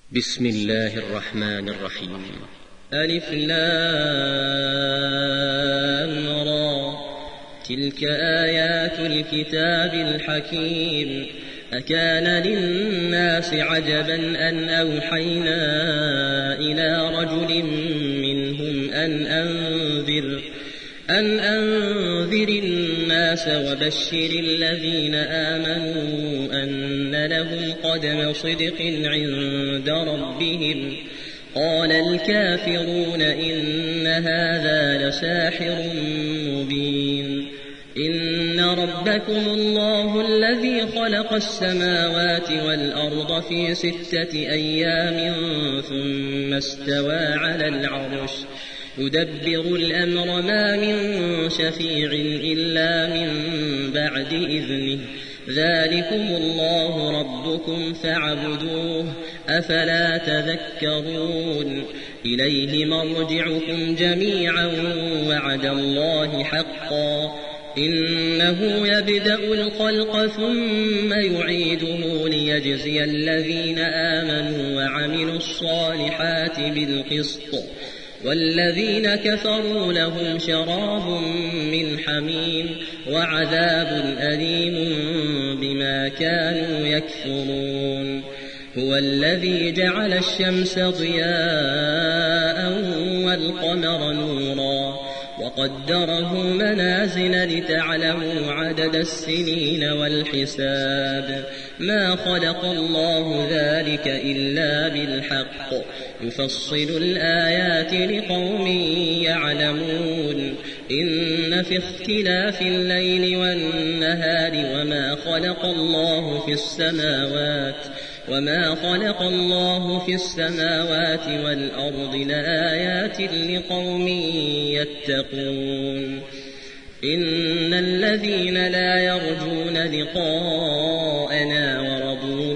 بسم الله الرحمن الرحيم. ألف لام را تلك آيات الكتاب الحكيم. أكان للناس عجبا أن أوحينا إلى رجل منهم أن أنذر الناس وبشر الذين آمنوا أن لهم قدم صدق عند ربهم. قال الكافرون إن هذا لساحر مبين. إن ربكم الله الذي خلق السماوات والأرض في 6 أيام ثم استوى على العرش يدبر الأمر ما من شفيع إلا من بعد إذنه. ذلكم الله ربكم فاعبدوه أفلا تذكرون. إليه مرجعكم جميعا وعد الله حقا إنه يبدأ الخلق ثم يعيده ليجزي الذين آمنوا وعملوا الصالحات بالقسط والذين كفروا لهم شراب من حميم وعذاب أليم بما كانوا يكفرون. هو الذي جعل الشمس ضياء والقمر نورا وقدره منازل لتعلموا عدد السنين والحساب. ما خلق الله ذلك إلا بالحق يفصل الآيات لقوم يعلمون. إن في اختلاف الليل والنهار وما خلق الله في السماوات والأرض لآيات لقوم يتقون. إن الذين لا يرجون لقاءنا ورضوا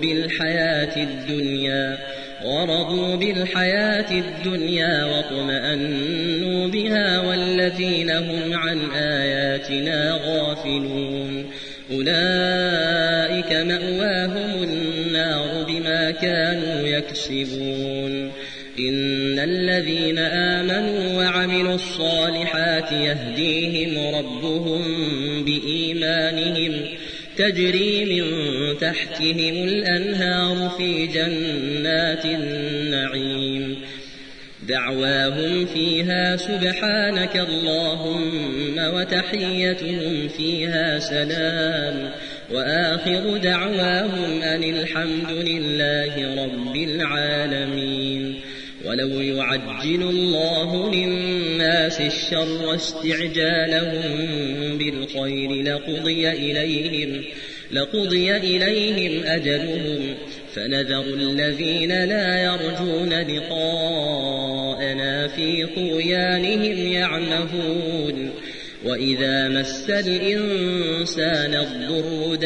بالحياة الدنيا واطمأنوا بها والذين هم عن آياتنا غافلون أولئك مأواهم النار بما كانوا يكسبون. إن الذين آمنوا وعملوا الصالحات يهديهم ربهم بإيمانهم تجري من تحتهم الأنهار في جنات النعيم. دعواهم فيها سبحانك اللهم وتحيتهم فيها سلام وآخر دعواهم أن الحمد لله رب العالمين. ولو يعجل الله للناس الشر استعجالهم بالخير لقضي إليهم أجلهم فنذر الذين لا يرجون لقاءنا في طغيانهم يعمهون. وإذا مس الإنسان الضر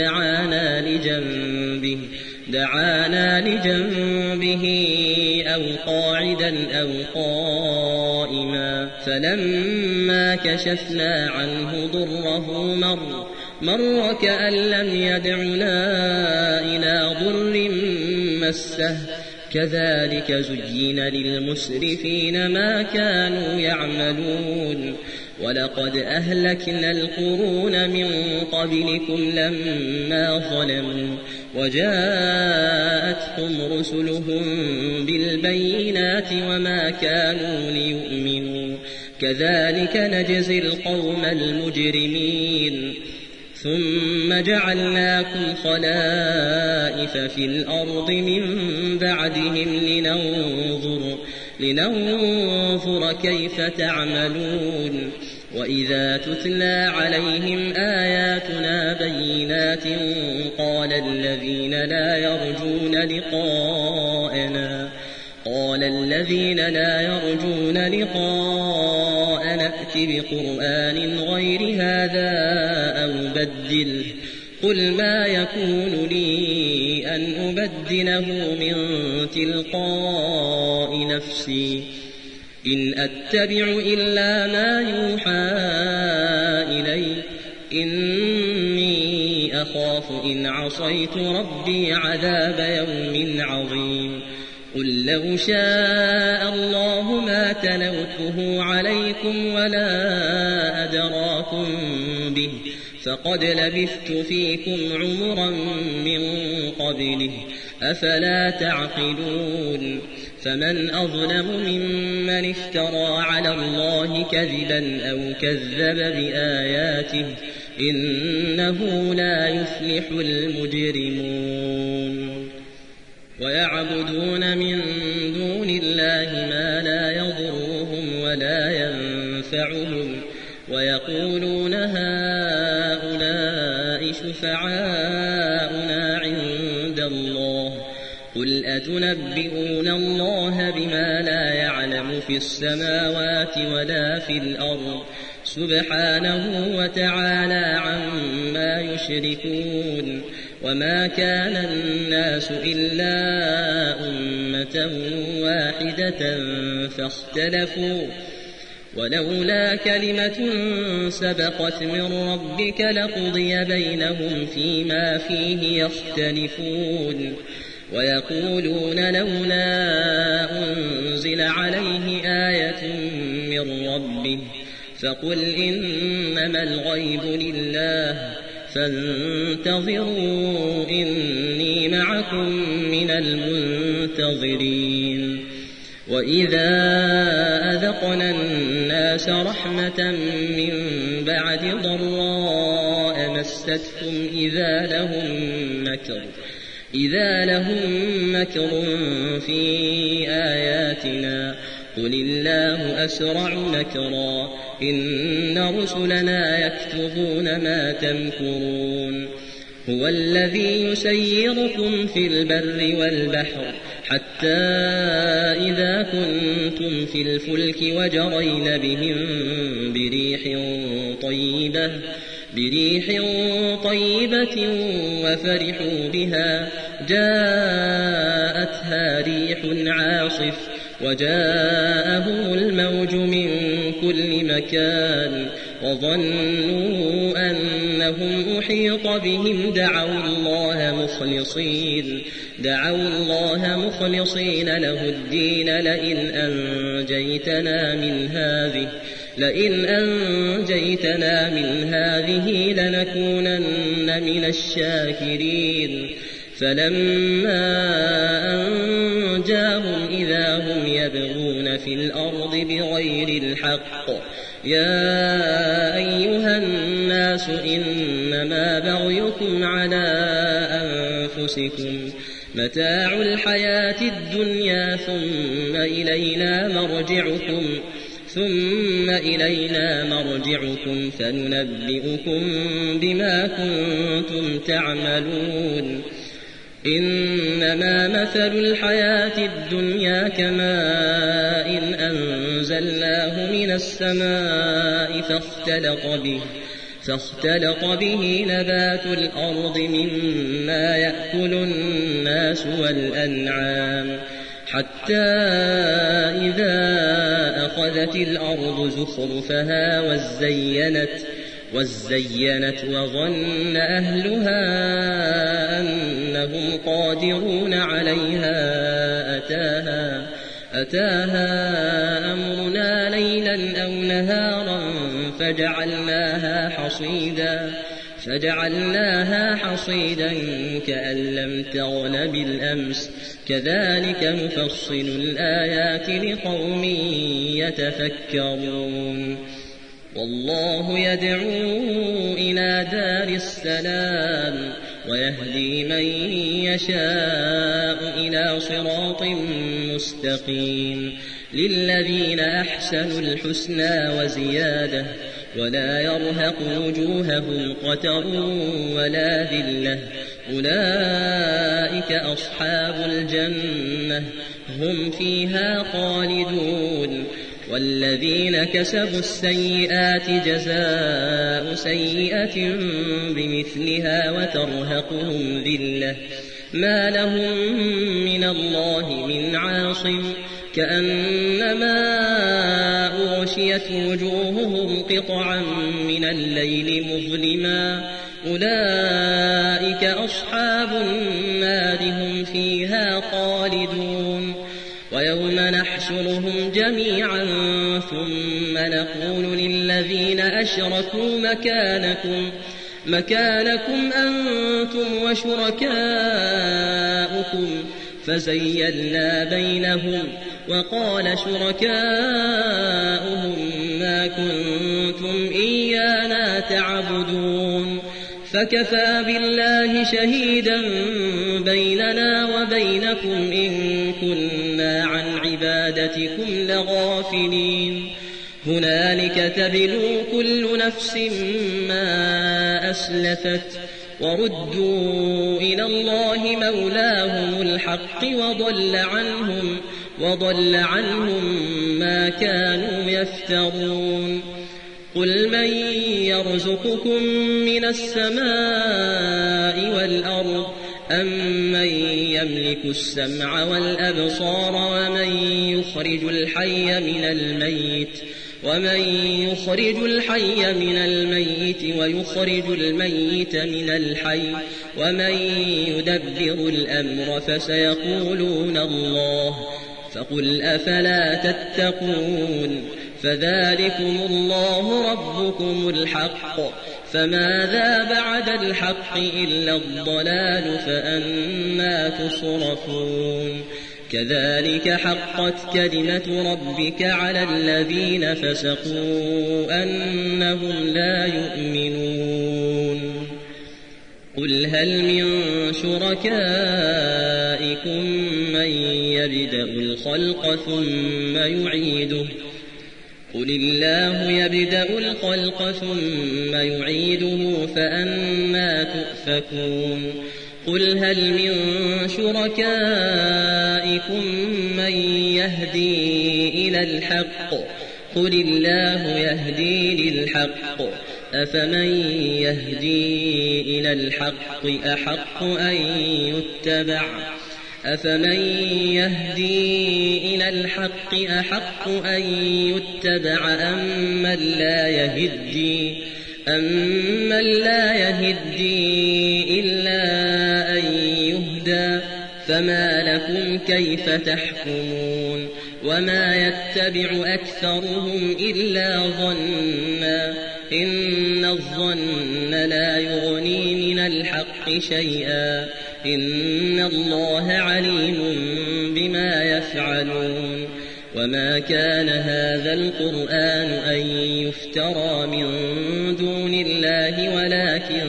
دعانا لجنبه أو قاعدا أو قائما فلما كشفنا عنه ضره مر كأن لم يدعنا إلى ضر مسه. كذلك زين للمسرفين ما كانوا يعملون. ولقد أهلكنا القرون من قبلكم لما ظلموا وجاءتهم رسلهم بالبينات وما كانوا ليؤمنوا. كذلك نجزي القوم المجرمين. ثم جعلناكم خلائف في الأرض من بعدهم لننظر كيف تعملون. وإذا تتلى عليهم آياتنا بينات قال الذين لا يرجون لقاءنا ائت بقرآن غير هذا أو بدله. قل ما يكون لي أن أبدله من تلقاء نفسي إن أتبع إلا ما يوحى إلي إني أخاف إن عصيت ربي عذاب يوم عظيم قل لو شاء الله ما تلوته عليكم ولا أدراكم به فقد لبثت فيكم عمرا من قبله أفلا تعقلون فمن أظلم ممن افترى على الله كذبا أو كذب بآياته إنه لا يفلح المجرمون ويعبدون من دون الله ما لا يضرهم ولا ينفعهم ويقولون هؤلاء شفعاؤنا عند الله قل أتنبئون الله بما لا يعلم في السماوات ولا في الأرض سبحانه وتعالى عما يشركون وما كان الناس إلا أمة واحدة فاختلفوا ولولا كلمة سبقت من ربك لقضي بينهم فيما فيه يختلفون ويقولون لولا أنزل عليه آية من ربه فقل إنما الغيب لله فانتظروا إني معكم من المنتظرين وإذا أذقنا الناس رحمة من بعد ضراء مستهم إذا لهم مكر في آياتنا قل الله أسرع مكرا إن رسلنا يكتبون ما تمكرون هو الذي يسيركم في البر والبحر حتى إذا كنتم في الفلك وجرين بهم بريح طيبة وفرحوا بها جاءتها ريح عاصف وجاءهم الموج من كل مكان وظنوا أنهم أحيط بهم دعوا الله مخلصين له الدين لئن أنجيتنا من هذه لنكونن من الشاكرين فلما أنجاهم إذا هم يبغون في الأرض بغير الحق يا أيها الناس إنما بغيكم على أنفسكم متاع الحياة الدنيا ثم إلينا مرجعكم فننبئكم بما كنتم تعملون إنما مثل الحياة الدنيا كماء أنزلناه من السماء فاختلط به نبات الأرض مما يأكل الناس والأنعام حتى إذا أخذت الأرض زخرفها وزينت وظن أهلها أنهم قادرون عليها أتاها أمرنا ليلا أو نهارا فجعلناها حصيدا كأن لم تغن بالأمس كذلك نفصل الآيات لقوم يتفكرون والله يدعو إلى دار السلام ويهدي من يشاء إلى صراط مستقيم للذين أحسنوا الحسنى وزيادة ولا يرهق وجوههم قتر ولا ذلة أولئك أصحاب الجنة هم فيها خالدون والذين كسبوا السيئات جزاء سيئة بمثلها وترهقهم ذلة ما لهم من الله من عاصم كأنما أغشيت وجوههم قطعا من الليل مظلما أولئك أصحاب النار هم فيها خالدون ويوم نحشرهم جميعا ثم نقول للذين أشركوا مكانكم أنتم وشركاؤكم فزيلنا بينهم وقال شركاؤهم ما كنتم إيانا تعبدون فكفى بالله شهيدا بيننا وبينكم إن كنا عن عبادتكم لغافلين هنالك تبلو كل نفس ما أسلفت وردوا إلى الله مولاهم الحق وضل عنهم ما كانوا يفترون قل من يرزقكم من السماء والأرض أم من يملك السمع والأبصار ومن يخرج الحي من الميت ويخرج الميت من الحي ومن يدبر الأمر فسيقولون الله فقل أفلا تتقون فذلكم الله ربكم الحق فماذا بعد الحق إلا الضلال فأنى تصرفون كذلك حقت كلمة ربك على الذين فسقوا أنهم لا يؤمنون قل هل من شركائكم من يبدأ الخلق ثم يعيده قل الله يبدأ الخلق ثم يعيده فأنى تؤفكون قل هل من شركائكم من يهدي إلى الحق قل الله يهدي للحق أفمن يهدي إلى الحق أحق أن يتبع أم من لا يهدي إلا أن يهدى فما لكم كيف تحكمون وما يتبع أكثرهم إلا ظنا إن الظن لا يغني من الحق شيئا إن الله عليم بما يفعلون وما كان هذا القرآن أن يفترى من دون الله ولكن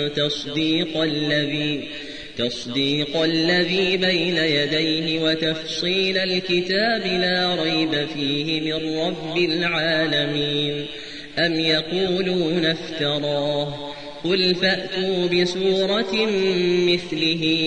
تصديق الذي بين يديه وتفصيل الكتاب لا ريب فيه من رب العالمين أم يقولون افتراه قل فأتوا بسورة مثله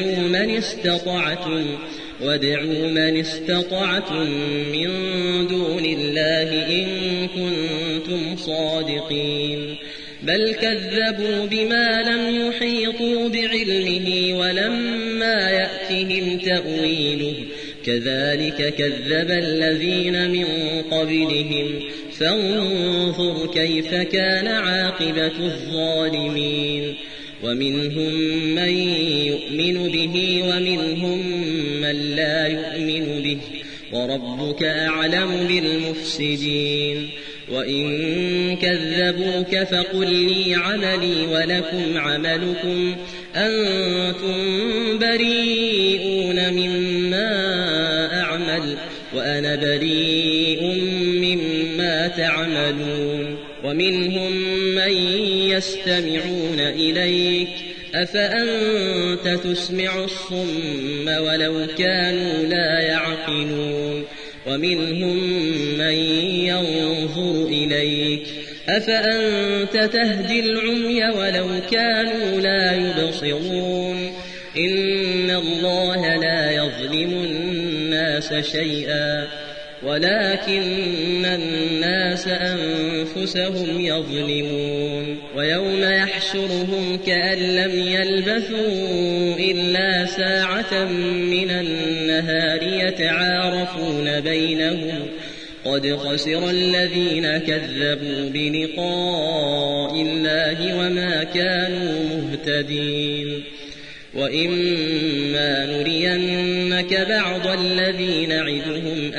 وادعوا من استطعتم من دون الله إن كنتم صادقين بل كذبوا بما لم يحيطوا بعلمه ولما يأتهم تأويله كذلك كذب الذين من قبلهم فانظر كيف كان عاقبة الظالمين ومنهم من يؤمن به ومنهم من لا يؤمن به وربك أعلم بالمفسدين وإن كذبوك فقل لي عملي ولكم عملكم أنتم بريئون مما أعمل وأنا بريء مما تعملون ومنهم من يستمعون إليك أفأنت تسمع الصم ولو كانوا لا يعقلون ومنهم من ينظر إليك أفأنت تهدي العمي ولو كانوا لا يبصرون إن الله لا يظلم الناس شيئا ولكن الناس أنفسهم يظلمون ويوم يحشرهم كأن لم يلبثوا إلا ساعة من النهار يتعارفون بينهم قد خسر الذين كذبوا بلقاء الله وما كانوا مهتدين وإما نرينك بعض الذي نعدهم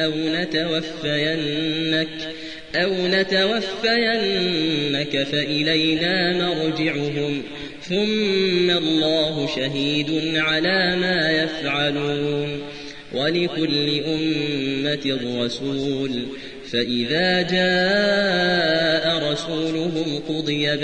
أو نتوفينك فإلينا مرجعهم ثم الله شهيد على ما يفعلون ولكل أمة رسول فإذا جاء رسولهم قضي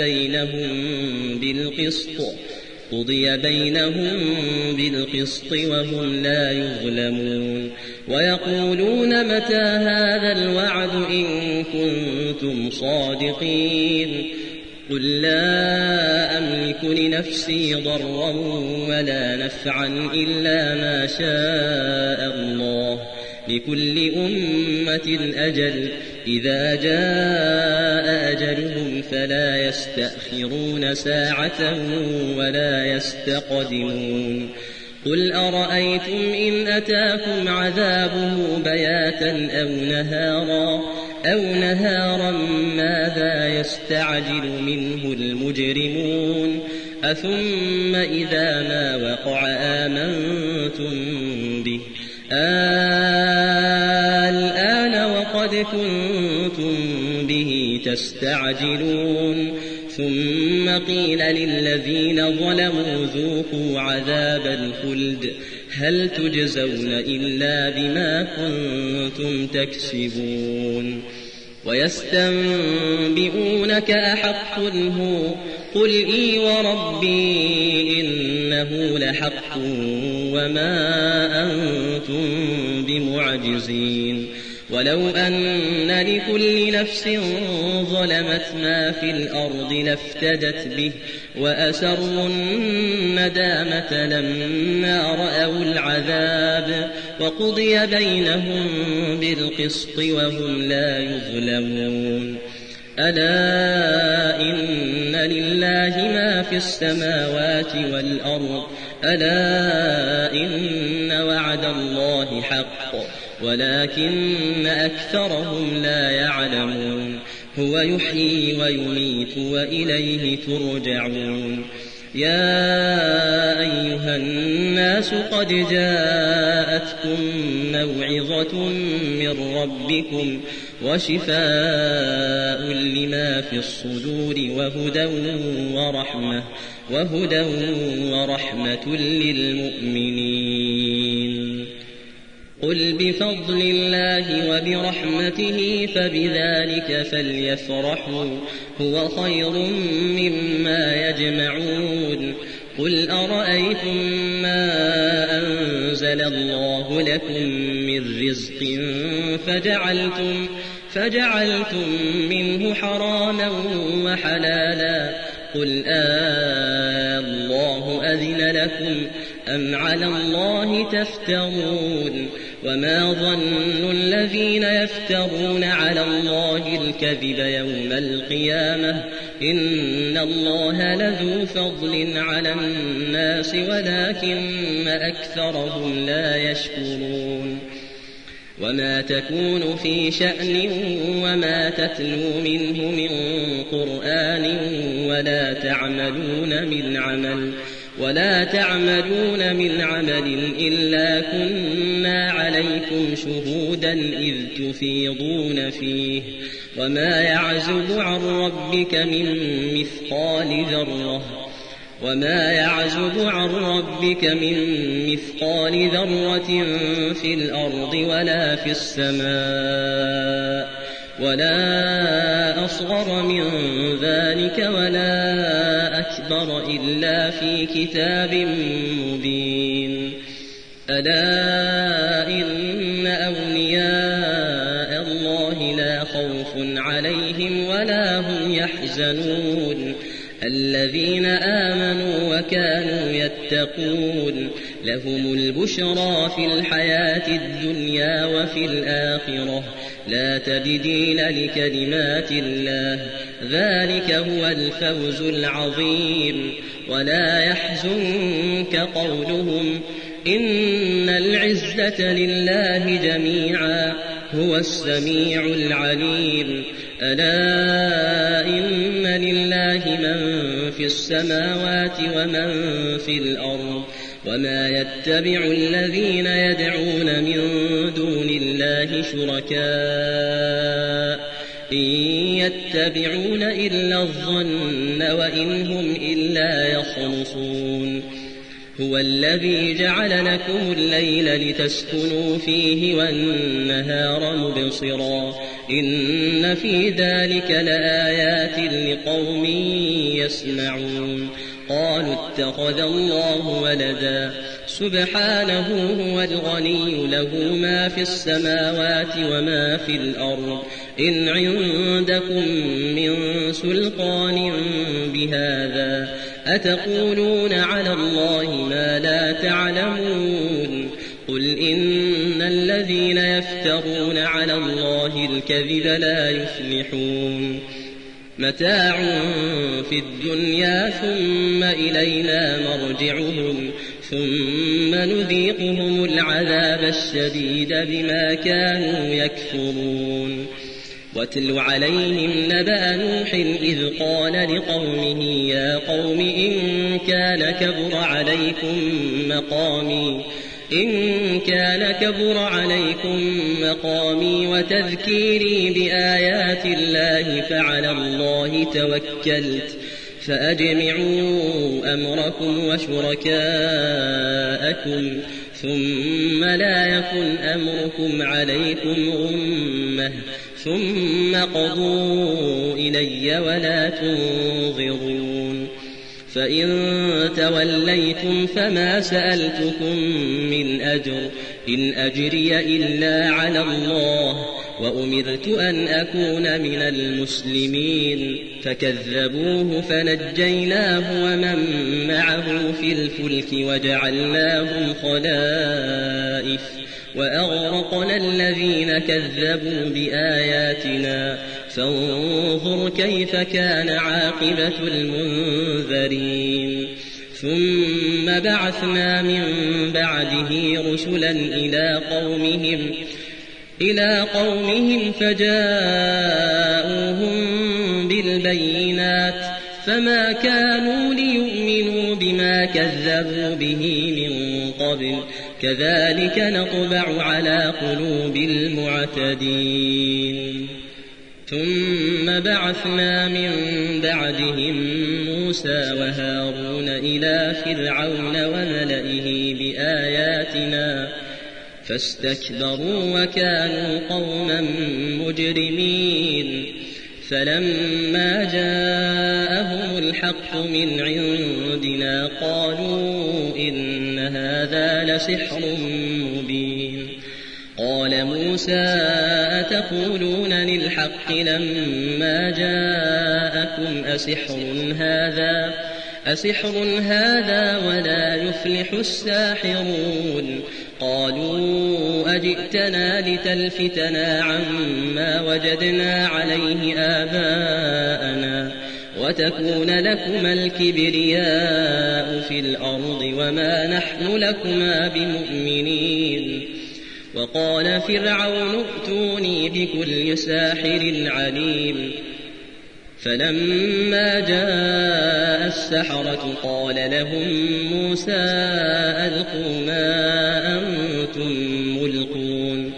بينهم بالقسط وهم لا يظلمون ويقولون متى هذا الوعد إن كنتم صادقين قل لا أملك لنفسي ضرا ولا نفعا إلا ما شاء الله لكل أمة أجل إذا جاء أجلهم فلا يستأخرون ساعة ولا يستقدمون قل أرأيتم إن أتاكم عذابه بياتا أو نهارا ماذا يستعجل منه المجرمون أثم إذا ما وقع آمنتم به الآن وقد كنتم به تستعجلون ثم قيل للذين ظلموا ذوقوا عذاب الخلد هل تجزون إلا بما كنتم تكسبون ويستنبئونك أحق هو قل إي وربي إنه لحق وما أنتم بمعجزين ولو أن لكل نفس ظلمت ما في الأرض لافتدت به وأسروا الندامة لما رأوا العذاب وقضي بينهم بالقسط وهم لا يظلمون ألا إن لله ما في السماوات والأرض ألا إن وعد الله حق ولكن أكثرهم لا يعلمون هو يحيي ويميت وإليه ترجعون يا أيها الناس قد جاءتكم موعظة من ربكم وشفاء لما في الصدور وهدى ورحمة للمؤمنين قل بفضل الله وبرحمته فبذلك فليفرحوا هو خير مما يجمعون قل أرأيتم ما أنزل الله لكم من رزق فجعلتم منه حراما وحلالا قل الله أذن لكم أم على الله تفترون وما ظن الذين يفترون على الله الكذب يوم القيامة إن الله لذو فضل على الناس ولكن أكثرهم لا يشكرون وما تكون في شأن وما تتلو منه من قرآن ولا تعملون من عمل إلا كنا عليكم شهودا إذ تفيضون فيه وما يعزب عن ربك من مثقال ذرة في الأرض ولا في السماء ولا أصغر من ذلك ولا أكبر إلا في كتاب مبين ألا إن أولياء الله لا خوف عليهم ولا هم يحزنون الذين آمنوا وكانوا يتقون لهم البشرى في الحياة الدنيا وفي الآخرة لا تبديل لكلمات الله ذلك هو الفوز العظيم ولا يحزنك قولهم إن العزة لله جميعا هو السميع العليم ألا إن لله من في السماوات ومن في الأرض وما يتبع الذين يدعون من دون الله شركاء إن يتبعون إلا الظن وإن هم إلا يخرصون هو الذي جعل لكم الليل لتسكنوا فيه والنهار مبصرا إن في ذلك لآيات لقوم يسمعون قالوا اتخذ الله ولدا سبحانه هو الغني له ما في السماوات وما في الأرض إن عندكم من سلطان بهذا أتقولون على الله ما لا تعلمون قل إن الذين يفترون على الله الكذب لا يفلحون متاع في الدنيا ثم إلينا مرجعهم ثم نذيقهم العذاب الشديد بما كانوا يكفرون واتل عليهم نبأ نوح إذ قال لقومه يا قوم إن كان كبر عليكم مقامي وتذكيري بآيات الله فعلى الله توكلت فأجمعوا أمركم وشركاءكم ثم لا يكن أمركم عليكم غمة ثم قضوا إلي ولا تنظرون فإن توليتم فما سألتكم من أجر إن أجري إلا على الله وأمرت أن أكون من المسلمين فكذبوه فنجيناه ومن معه في الفلك وجعلناهم خلائف وأغرقنا الذين كذبوا بآياتنا فانظر كيف كان عاقبة المنذرين ثم بعثنا من بعده رسلا إلى قومهم فجاءوهم بالبينات فما كانوا ليؤمنوا بما كذبوا به من قبل كذلك نطبع على قلوب المعتدين ثم بعثنا من بعدهم موسى وهارون إلى فرعون وملئه بآياتنا فاستكبروا وكانوا قوما مجرمين فلما جاءهم الحق من عندنا قالوا إن هذا لسحر مبين قال موسى أتقولون للحق لما جاءكم أسحر هذا ولا يفلح الساحرون قالوا أجئتنا لتلفتنا عما وجدنا عليه آباءنا وتكون لكما الكبرياء في الأرض وما نحن لكما بمؤمنين وقال فرعون ائتوني بكل ساحر عليم فلما جاء السحرة قال لهم موسى ألقوا ما أنتم ملقون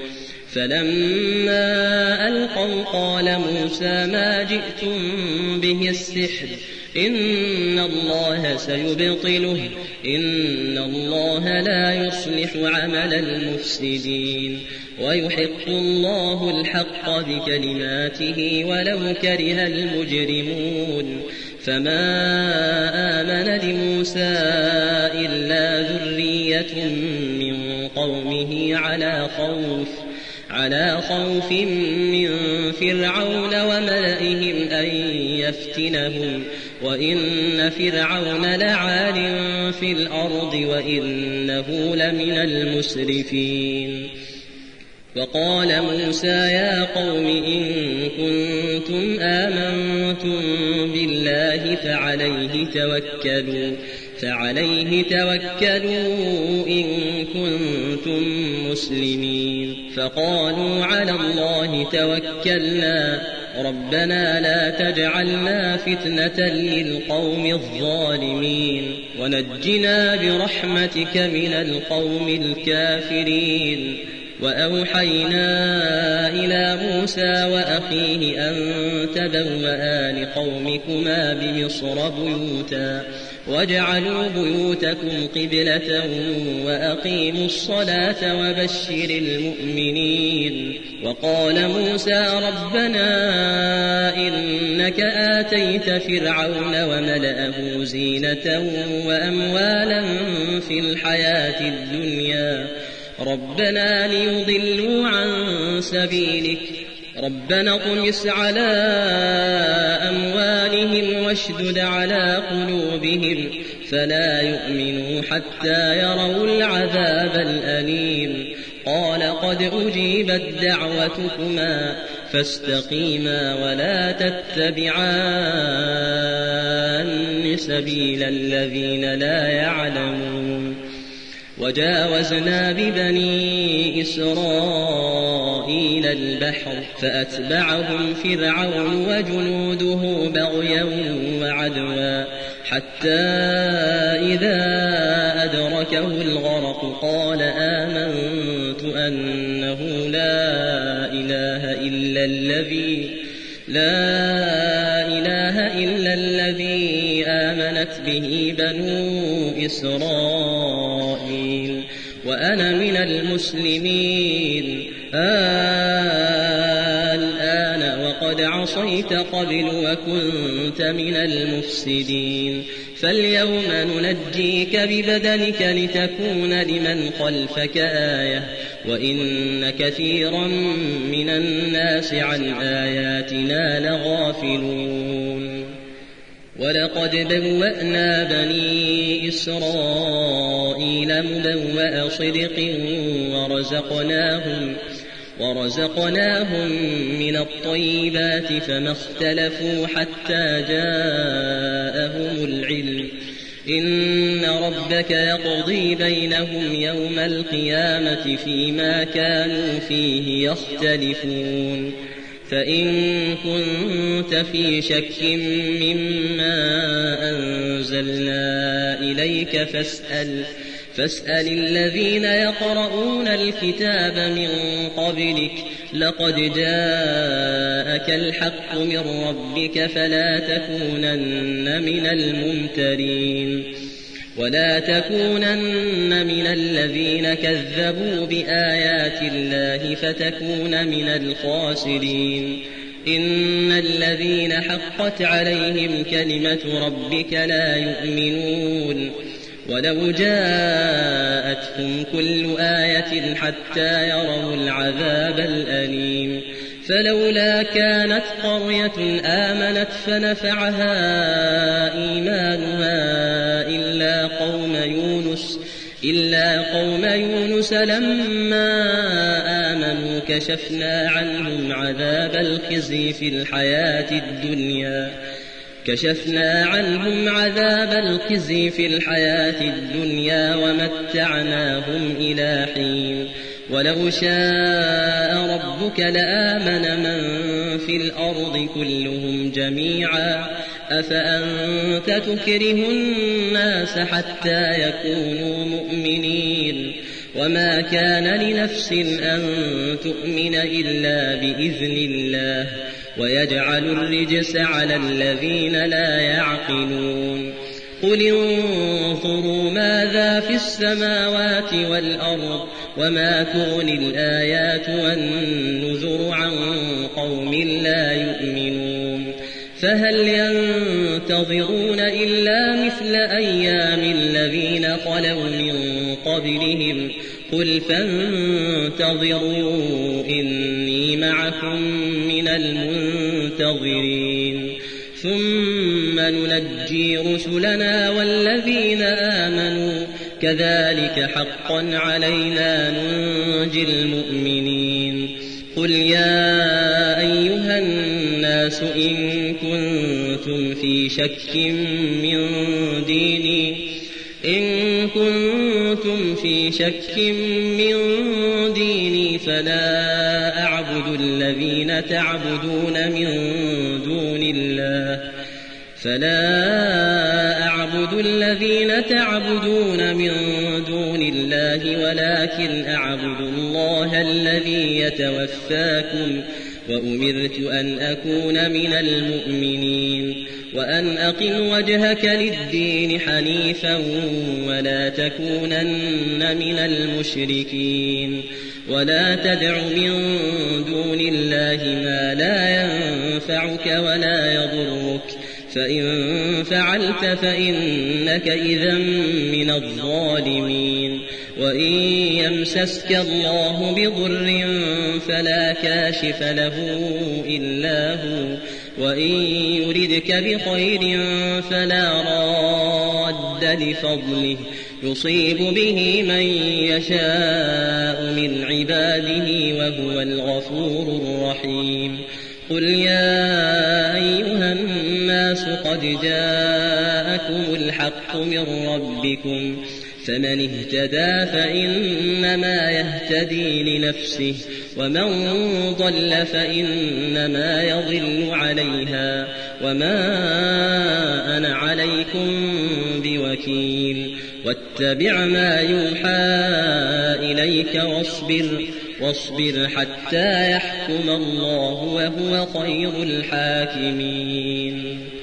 فلما ألقوا قال موسى ما جئتم به السحر إن الله سيبطله إن الله لا يصلح عمل المفسدين ويحق الله الحق بكلماته ولو كره المجرمون فما آمن لموسى إلا ذرية من قومه على خوف من فرعون وملئهم أن يفتنهم وإن فرعون لعال في الأرض وإنه لمن المسرفين وقال موسى يا قوم إن كنتم آمنتم بالله فعليه توكلوا إن كنتم مسلمين فقالوا على الله توكلنا ربنا لا تجعلنا فتنة للقوم الظالمين ونجنا برحمتك من القوم الكافرين. وأوحينا إلى موسى وأخيه أن تبوأ لقومكما بمصر بيوتا واجعلوا بيوتكم قبلة وأقيموا الصلاة وبشر المؤمنين. وقال موسى ربنا إنك آتيت فرعون وملأه زينة وأموالا في الحياة الدنيا ربنا ليضلوا عن سبيلك ربنا اطمس على أموالهم واشدد على قلوبهم فلا يؤمنوا حتى يروا العذاب الأليم. قال قد أجيبت دعوتكما فاستقيما ولا تتبعان سبيل الذين لا يعلمون. وجاوزنا ببني إسرائيل البحر فأتبعهم فرعون وجنوده بغيا وعدوا حتى إذا أدركه الغرق قال آمنت أنه لا إله إلا الذي آمنت به بنو إسرائيل وأنا من المسلمين. الآن وقد عصيت قبل وكنت من المفسدين فاليوم ننجيك ببدنك لتكون لمن خلفك آية وإن كثيرا من الناس عن آياتنا لغافلون. ولقد بوأنا بني إسرائيل مبوأ صدق ورزقناهم من الطيبات فما اختلفوا حتى جاءهم العلم. إن ربك يقضي بينهم يوم القيامة فيما كانوا فيه يختلفون. فإن كنت في شك مما أنزلنا إليك فاسأل الذين يقرؤون الكتاب من قبلك لقد جاءك الحق من ربك فلا تكونن من الممترين ولا تكونن من الذين كذبوا بآيات الله فتكون من الخاسرين. إن الذين حقت عليهم كلمة ربك لا يؤمنون ولو جاءتهم كل آية حتى يروا العذاب الأليم. فلولا كانت قرية آمنت فنفعها إيمانها إلا قوم يونس لما آمنوا كشفنا عنهم عذاب الخزي في الحياة الدنيا ومتعناهم إلى حين. ولو شاء ربك لآمن من في الأرض كلهم جميعا أفأنت تكره الناس حتى يكونوا مؤمنين وما كان لنفس أن تؤمن إلا بإذن الله ويجعل الرجس على الذين لا يعقلون. قل انظروا ماذا في السماوات والأرض وما تغني الآيات والنذر عن قوم لا يؤمنون. فهل ينتظرون إلا مثل أيام الذين خلوا من قبلهم قل فانتظروا إني معكم من المنتظرين ثم ننجي رسلنا والذين آمنوا كذلك حقا علينا ننجي المؤمنين. قل يا أيها الناس إن كنتم في شك من ديني إن كنتم في شك من ديني فلا أعبد الذين تعبدون من دون الله ولكن أعبد الله الذي يتوفاكم وأمرت أن أكون من المؤمنين وأن أقم وجهك للدين حنيفا ولا تكونن من المشركين ولا تدع من دون الله ما لا ينفعك ولا يضرك فإن فعلت فإنك إذا من الظالمين وإن يمسسك الله بضر فلا كاشف له إلا هو وإن يردك بخير فلا راد لفضله يصيب به من يشاء من عباده وهو الغفور الرحيم قل يا أيها الناس قد جاءكم الحق من ربكم فمن اهتدى فإنما يهتدي لنفسه ومن ضل فإنما يضل عليها وما أنا عليكم بوكيل واتبع ما يوحى إليك واصبر حتى يحكم الله وهو خير الحاكمين.